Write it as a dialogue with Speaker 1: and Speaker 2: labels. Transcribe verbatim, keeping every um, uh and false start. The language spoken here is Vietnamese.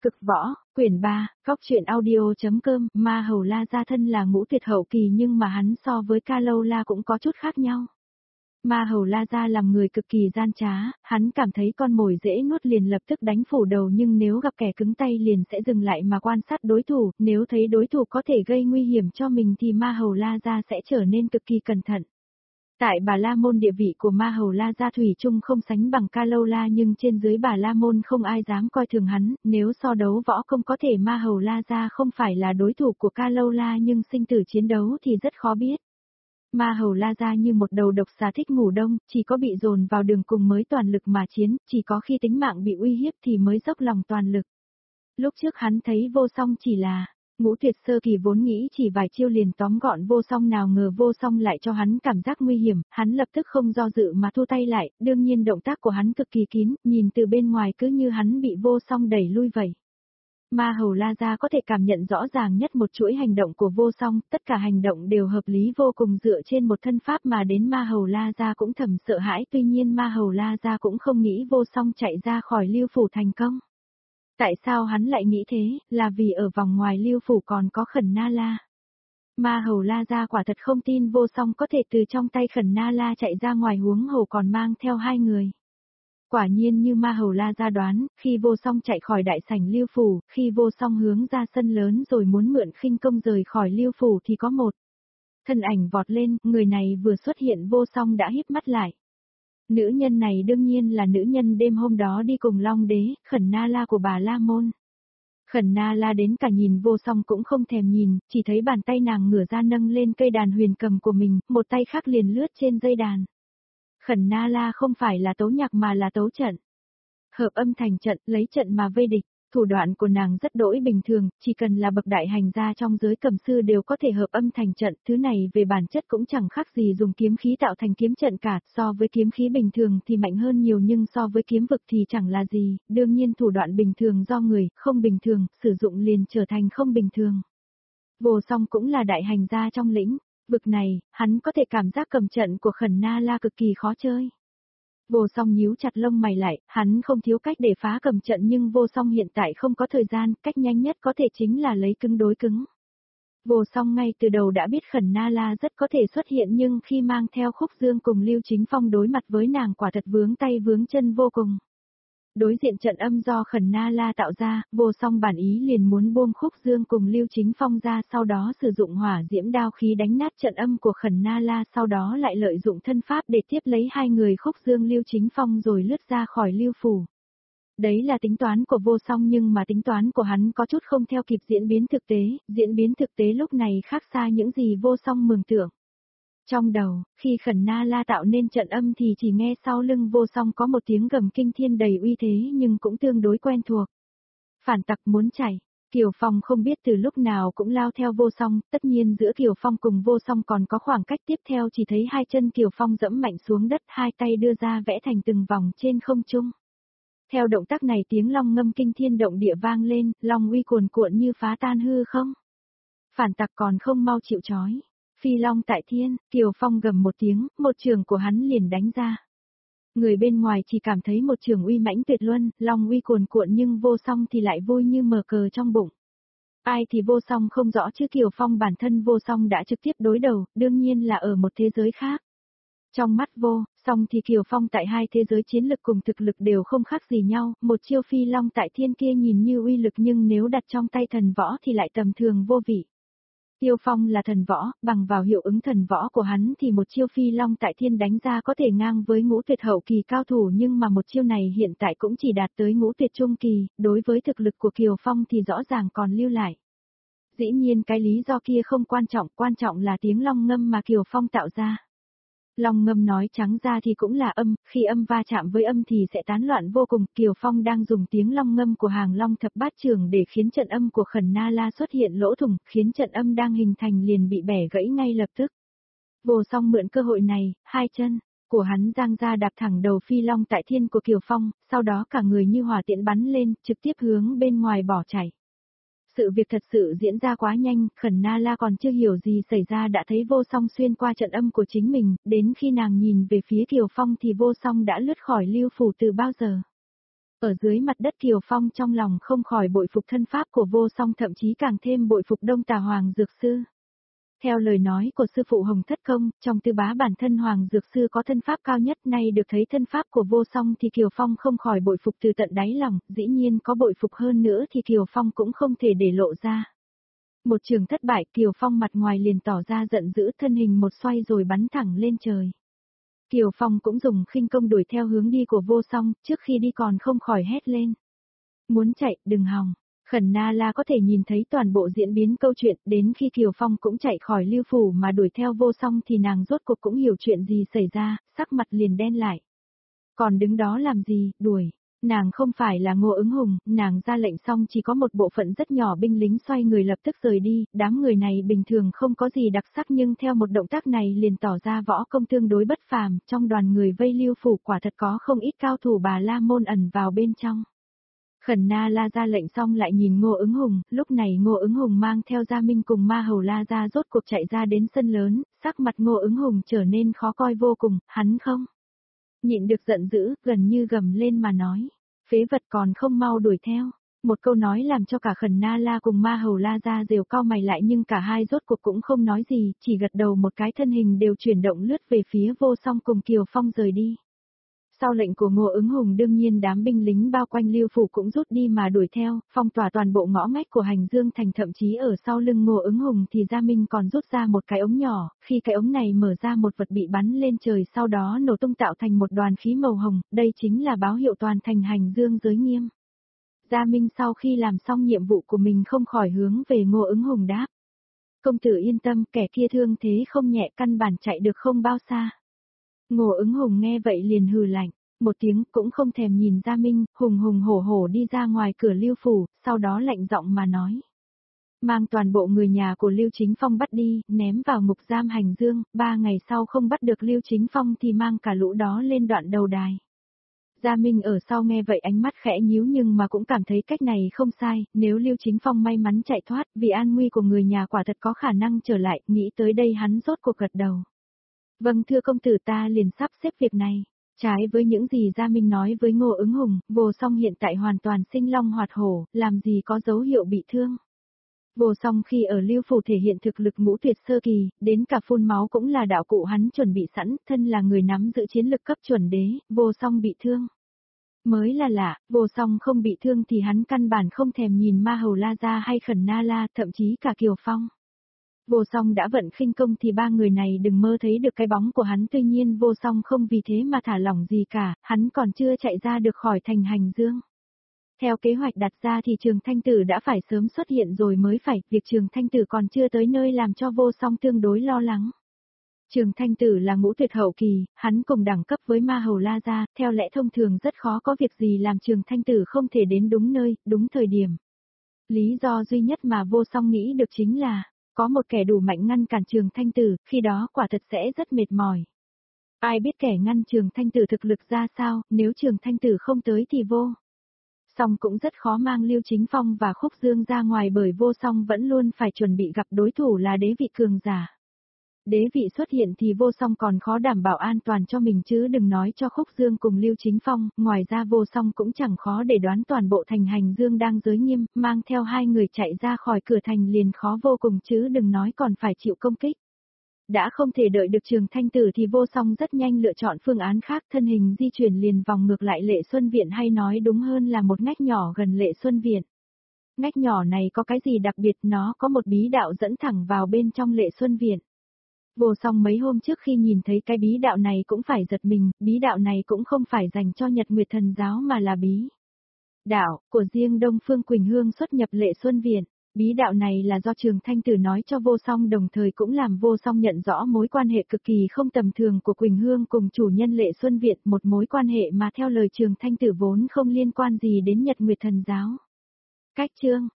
Speaker 1: Cực võ, quyển ba, góc truyện audio.com, Ma Hầu La gia thân là ngũ tuyệt hậu kỳ nhưng mà hắn so với Ca Lâu La cũng có chút khác nhau. Ma Hầu La gia làm người cực kỳ gian trá, hắn cảm thấy con mồi dễ nuốt liền lập tức đánh phủ đầu nhưng nếu gặp kẻ cứng tay liền sẽ dừng lại mà quan sát đối thủ, nếu thấy đối thủ có thể gây nguy hiểm cho mình thì Ma Hầu La gia sẽ trở nên cực kỳ cẩn thận. Tại Bà La Môn địa vị của Ma Hầu La gia thủy chung không sánh bằng Ca Lâu La nhưng trên dưới Bà La Môn không ai dám coi thường hắn, nếu so đấu võ công có thể Ma Hầu La gia không phải là đối thủ của Ca Lâu La nhưng sinh tử chiến đấu thì rất khó biết. Ma Hầu La gia như một đầu độc xà thích ngủ đông, chỉ có bị dồn vào đường cùng mới toàn lực mà chiến, chỉ có khi tính mạng bị uy hiếp thì mới dốc lòng toàn lực. Lúc trước hắn thấy Vô Song chỉ là ngũ tuyệt sơ kỳ vốn nghĩ chỉ vài chiêu liền tóm gọn Vô Song, nào ngờ Vô Song lại cho hắn cảm giác nguy hiểm, hắn lập tức không do dự mà thu tay lại, đương nhiên động tác của hắn cực kỳ kín, nhìn từ bên ngoài cứ như hắn bị Vô Song đẩy lui vậy. Ma Hầu La gia có thể cảm nhận rõ ràng nhất một chuỗi hành động của Vô Song, tất cả hành động đều hợp lý vô cùng dựa trên một thân pháp mà đến Ma Hầu La gia cũng thầm sợ hãi, tuy nhiên Ma Hầu La gia cũng không nghĩ Vô Song chạy ra khỏi Lưu phủ thành công. Tại sao hắn lại nghĩ thế, là vì ở vòng ngoài Lưu phủ còn có Khẩn Na La. Ma Hầu La gia quả thật không tin Vô Song có thể từ trong tay Khẩn Na La chạy ra ngoài, huống hồ còn mang theo hai người. Quả nhiên như Ma Hầu La gia đoán, khi Vô Song chạy khỏi đại sảnh Lưu phủ, khi Vô Song hướng ra sân lớn rồi muốn mượn khinh công rời khỏi Lưu phủ thì có một thân ảnh vọt lên, người này vừa xuất hiện Vô Song đã híp mắt lại. Nữ nhân này đương nhiên là nữ nhân đêm hôm đó đi cùng Long Đế, Khẩn Na La của Bà La Môn. Khẩn Na La đến cả nhìn Vô Song cũng không thèm nhìn, chỉ thấy bàn tay nàng ngửa ra nâng lên cây đàn huyền cầm của mình, một tay khác liền lướt trên dây đàn. Khẩn Na La không phải là tấu nhạc mà là tấu trận. Hợp âm thành trận, lấy trận mà vây địch. Thủ đoạn của nàng rất đỗi bình thường, chỉ cần là bậc đại hành gia trong giới cầm sư đều có thể hợp âm thành trận, thứ này về bản chất cũng chẳng khác gì dùng kiếm khí tạo thành kiếm trận cả, so với kiếm khí bình thường thì mạnh hơn nhiều nhưng so với kiếm vực thì chẳng là gì, đương nhiên thủ đoạn bình thường do người, không bình thường, sử dụng liền trở thành không bình thường. Vô Song cũng là đại hành gia trong lĩnh vực này, hắn có thể cảm giác cầm trận của Khẩn Na La cực kỳ khó chơi. Vô Song nhíu chặt lông mày lại, hắn không thiếu cách để phá cầm trận nhưng Vô Song hiện tại không có thời gian, cách nhanh nhất có thể chính là lấy cứng đối cứng. Vô Song ngay từ đầu đã biết Khẩn Na La rất có thể xuất hiện nhưng khi mang theo Khúc Dương cùng Lưu Chính Phong đối mặt với nàng quả thật vướng tay vướng chân vô cùng. Đối diện trận âm do Khẩn Na La tạo ra, Vô Song bản ý liền muốn buông Khúc Dương cùng Lưu Chính Phong ra, sau đó sử dụng hỏa diễm đao khí đánh nát trận âm của Khẩn Na La, sau đó lại lợi dụng thân pháp để tiếp lấy hai người Khúc Dương Lưu Chính Phong rồi lướt ra khỏi Lưu phủ. Đấy là tính toán của Vô Song nhưng mà tính toán của hắn có chút không theo kịp diễn biến thực tế, diễn biến thực tế lúc này khác xa những gì Vô Song mường tượng. Trong đầu, khi Khẩn Na La tạo nên trận âm thì chỉ nghe sau lưng Vô Song có một tiếng gầm kinh thiên đầy uy thế nhưng cũng tương đối quen thuộc. Phản tặc muốn chạy, Kiều Phong không biết từ lúc nào cũng lao theo Vô Song, tất nhiên giữa Kiều Phong cùng Vô Song còn có khoảng cách, tiếp theo chỉ thấy hai chân Kiều Phong dẫm mạnh xuống đất, hai tay đưa ra vẽ thành từng vòng trên không trung. Theo động tác này tiếng long ngâm kinh thiên động địa vang lên, long uy cuồn cuộn như phá tan hư không. Phản tặc còn không mau chịu trói. Phi long tại thiên, Kiều Phong gầm một tiếng, một trường của hắn liền đánh ra. Người bên ngoài chỉ cảm thấy một trường uy mãnh tuyệt luân, long uy cuồn cuộn nhưng Vô Song thì lại vui như mờ cờ trong bụng. Ai thì Vô Song không rõ chứ Kiều Phong bản thân Vô Song đã trực tiếp đối đầu, đương nhiên là ở một thế giới khác. Trong mắt Vô Song thì Kiều Phong tại hai thế giới chiến lực cùng thực lực đều không khác gì nhau, một chiêu phi long tại thiên kia nhìn như uy lực nhưng nếu đặt trong tay thần võ thì lại tầm thường vô vị. Kiều Phong là thần võ, bằng vào hiệu ứng thần võ của hắn thì một chiêu phi long tại thiên đánh ra có thể ngang với ngũ tuyệt hậu kỳ cao thủ nhưng mà một chiêu này hiện tại cũng chỉ đạt tới ngũ tuyệt trung kỳ, đối với thực lực của Kiều Phong thì rõ ràng còn lưu lại. Dĩ nhiên cái lý do kia không quan trọng, quan trọng là tiếng long ngâm mà Kiều Phong tạo ra. Long ngâm nói trắng ra thì cũng là âm, khi âm va chạm với âm thì sẽ tán loạn vô cùng. Kiều Phong đang dùng tiếng long ngâm của hàng long thập bát trường để khiến trận âm của Khẩn Na La xuất hiện lỗ thủng, khiến trận âm đang hình thành liền bị bẻ gãy ngay lập tức. Vô Song mượn cơ hội này, hai chân của hắn giang ra đạp thẳng đầu phi long tại thiên của Kiều Phong, sau đó cả người như hỏa tiễn bắn lên, trực tiếp hướng bên ngoài bỏ chạy. Sự việc thật sự diễn ra quá nhanh, Khẩn Na La còn chưa hiểu gì xảy ra đã thấy Vô Song xuyên qua trận âm của chính mình, đến khi nàng nhìn về phía Kiều Phong thì Vô Song đã lướt khỏi Lưu phủ từ bao giờ. Ở dưới mặt đất Kiều Phong trong lòng không khỏi bội phục thân pháp của vô song, thậm chí càng thêm bội phục Đông Tà Hoàng Dược Sư. Theo lời nói của sư phụ Hồng Thất Công, trong tư bá bản thân Hoàng Dược Sư có thân pháp cao nhất, nay được thấy thân pháp của vô song thì Kiều Phong không khỏi bội phục từ tận đáy lòng, dĩ nhiên có bội phục hơn nữa thì Kiều Phong cũng không thể để lộ ra. Một trường thất bại, Kiều Phong mặt ngoài liền tỏ ra giận dữ, thân hình một xoay rồi bắn thẳng lên trời. Kiều Phong cũng dùng khinh công đuổi theo hướng đi của vô song, trước khi đi còn không khỏi hét lên. Muốn chạy, đừng hòng. Khẩn Na La có thể nhìn thấy toàn bộ diễn biến câu chuyện, đến khi Kiều Phong cũng chạy khỏi Lưu Phủ mà đuổi theo vô song thì nàng rốt cuộc cũng hiểu chuyện gì xảy ra, sắc mặt liền đen lại. Còn đứng đó làm gì, đuổi. Nàng không phải là Ngô Ứng Hùng, nàng ra lệnh xong chỉ có một bộ phận rất nhỏ binh lính xoay người lập tức rời đi, đám người này bình thường không có gì đặc sắc nhưng theo một động tác này liền tỏ ra võ công tương đối bất phàm, trong đoàn người vây Lưu Phủ quả thật có không ít cao thủ Bà La Môn ẩn vào bên trong. Khẩn Na La ra lệnh xong lại nhìn Ngô Ứng Hùng, lúc này Ngô Ứng Hùng mang theo Gia Minh cùng Ma Hầu La ra rốt cuộc chạy ra đến sân lớn, sắc mặt Ngô Ứng Hùng trở nên khó coi vô cùng, hắn không nhịn được giận dữ, gần như gầm lên mà nói, phế vật còn không mau đuổi theo. Một câu nói làm cho cả Khẩn Na La cùng Ma Hầu La ra đều cau mày lại nhưng cả hai rốt cuộc cũng không nói gì, chỉ gật đầu một cái, thân hình đều chuyển động lướt về phía vô song cùng Kiều Phong rời đi. Sau lệnh của Ngô Ứng Hùng đương nhiên đám binh lính bao quanh Lưu Phủ cũng rút đi mà đuổi theo, phong tỏa toàn bộ ngõ ngách của Hành Dương Thành, thậm chí ở sau lưng Ngô Ứng Hùng thì Gia Minh còn rút ra một cái ống nhỏ, khi cái ống này mở ra một vật bị bắn lên trời sau đó nổ tung tạo thành một đoàn khí màu hồng, đây chính là báo hiệu toàn thành Hành Dương giới nghiêm. Gia Minh sau khi làm xong nhiệm vụ của mình không khỏi hướng về Ngô Ứng Hùng đáp. Công tử yên tâm, kẻ kia thương thế không nhẹ, căn bản chạy được không bao xa. Ngô Ứng Hùng nghe vậy liền hừ lạnh, một tiếng cũng không thèm nhìn Gia Minh, hùng hùng hổ hổ đi ra ngoài cửa Lưu Phủ, sau đó lạnh giọng mà nói. Mang toàn bộ người nhà của Lưu Chính Phong bắt đi, ném vào ngục giam Hành Dương, ba ngày sau không bắt được Lưu Chính Phong thì mang cả lũ đó lên đoạn đầu đài. Gia Minh ở sau nghe vậy ánh mắt khẽ nhíu nhưng mà cũng cảm thấy cách này không sai, nếu Lưu Chính Phong may mắn chạy thoát vì an nguy của người nhà quả thật có khả năng trở lại, nghĩ tới đây hắn rốt cuộc gật đầu. Vâng thưa công tử, ta liền sắp xếp việc này. Trái với những gì Gia Minh nói với Ngô Ứng Hùng, Vô Song hiện tại hoàn toàn sinh long hoạt hổ, làm gì có dấu hiệu bị thương. Vô Song khi ở Lưu Phủ thể hiện thực lực ngũ tuyệt sơ kỳ, đến cả phun máu cũng là đạo cụ hắn chuẩn bị sẵn, thân là người nắm giữ chiến lực cấp chuẩn đế, Vô Song bị thương. Mới là lạ, Vô Song không bị thương thì hắn căn bản không thèm nhìn Ma Hầu La ra hay Khẩn Na La, thậm chí cả Kiều Phong. Vô Song đã vận khinh công thì ba người này đừng mơ thấy được cái bóng của hắn, tuy nhiên Vô Song không vì thế mà thả lỏng gì cả, hắn còn chưa chạy ra được khỏi thành Hành Dương. Theo kế hoạch đặt ra thì Trường Thanh Tử đã phải sớm xuất hiện rồi mới phải, việc Trường Thanh Tử còn chưa tới nơi làm cho Vô Song tương đối lo lắng. Trường Thanh Tử là ngũ tuyệt hậu kỳ, hắn cùng đẳng cấp với Ma Hầu La gia, theo lẽ thông thường rất khó có việc gì làm Trường Thanh Tử không thể đến đúng nơi, đúng thời điểm. Lý do duy nhất mà Vô Song nghĩ được chính là có một kẻ đủ mạnh ngăn cản Trường Thanh Tử, khi đó quả thật sẽ rất mệt mỏi. Ai biết kẻ ngăn Trường Thanh Tử thực lực ra sao, nếu Trường Thanh Tử không tới thì Vô Song cũng rất khó mang Lưu Chính Phong và Khúc Dương ra ngoài, bởi Vô Song vẫn luôn phải chuẩn bị gặp đối thủ là đế vị cường giả. Đế vị xuất hiện thì Vô Song còn khó đảm bảo an toàn cho mình chứ đừng nói cho Khúc Dương cùng Lưu Chính Phong, ngoài ra Vô Song cũng chẳng khó để đoán toàn bộ thành Hành Dương đang giới nghiêm, mang theo hai người chạy ra khỏi cửa thành liền khó vô cùng chứ đừng nói còn phải chịu công kích. Đã không thể đợi được Trường Thanh Tử thì Vô Song rất nhanh lựa chọn phương án khác, thân hình di chuyển liền vòng ngược lại Lệ Xuân Viện, hay nói đúng hơn là một ngách nhỏ gần Lệ Xuân Viện. Ngách nhỏ này có cái gì đặc biệt, nó có một bí đạo dẫn thẳng vào bên trong Lệ Xuân Viện. Vô Song mấy hôm trước khi nhìn thấy cái bí đạo này cũng phải giật mình, bí đạo này cũng không phải dành cho Nhật Nguyệt Thần Giáo mà là bí đạo của riêng Đông Phương Quỳnh Hương xuất nhập Lệ Xuân Viện. Bí đạo này là do Trường Thanh Tử nói cho Vô Song, đồng thời cũng làm Vô Song nhận rõ mối quan hệ cực kỳ không tầm thường của Quỳnh Hương cùng chủ nhân Lệ Xuân Viện, một mối quan hệ mà theo lời Trường Thanh Tử vốn không liên quan gì đến Nhật Nguyệt Thần Giáo. Cách chương